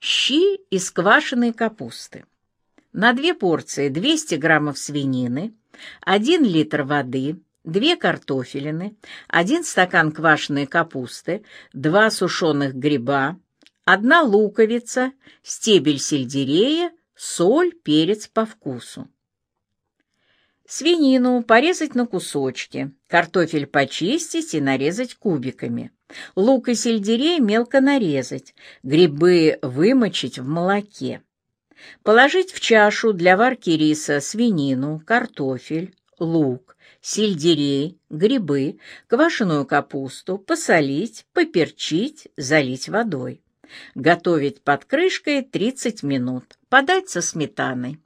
Щи из квашеной капусты. На 2 порции 200 граммов свинины, 1 литр воды, 2 картофелины, 1 стакан квашеной капусты, 2 сушеных гриба, 1 луковица, стебель сельдерея, соль, перец по вкусу. Свинину порезать на кусочки, картофель почистить и нарезать кубиками, лук и сельдерей мелко нарезать, грибы вымочить в молоке. Положить в чашу для варки риса свинину, картофель, лук, сельдерей, грибы, квашеную капусту, посолить, поперчить, залить водой. Готовить под крышкой 30 минут. Подать со сметаной.